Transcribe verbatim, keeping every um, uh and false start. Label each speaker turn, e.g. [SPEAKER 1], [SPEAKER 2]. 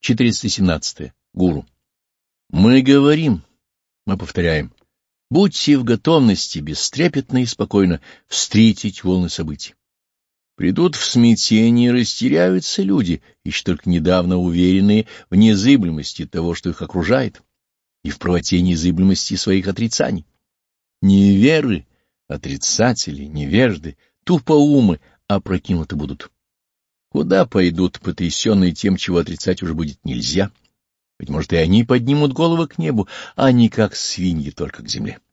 [SPEAKER 1] четыреста семнадцатое. Гуру. Мы говорим, мы повторяем, будьте в готовности бестрепетно и спокойно встретить волны событий. Придут в смятение и растеряются люди, еще только недавно уверенные в незыблемости того, что их окружает, и в правоте незыблемости своих отрицаний. Неверы, отрицатели, невежды, тупоумы опрокинуты будут. Куда пойдут, потрясенные тем, чего отрицать уже будет нельзя? Быть может, и они поднимут головы к небу, а не как свиньи только к земле.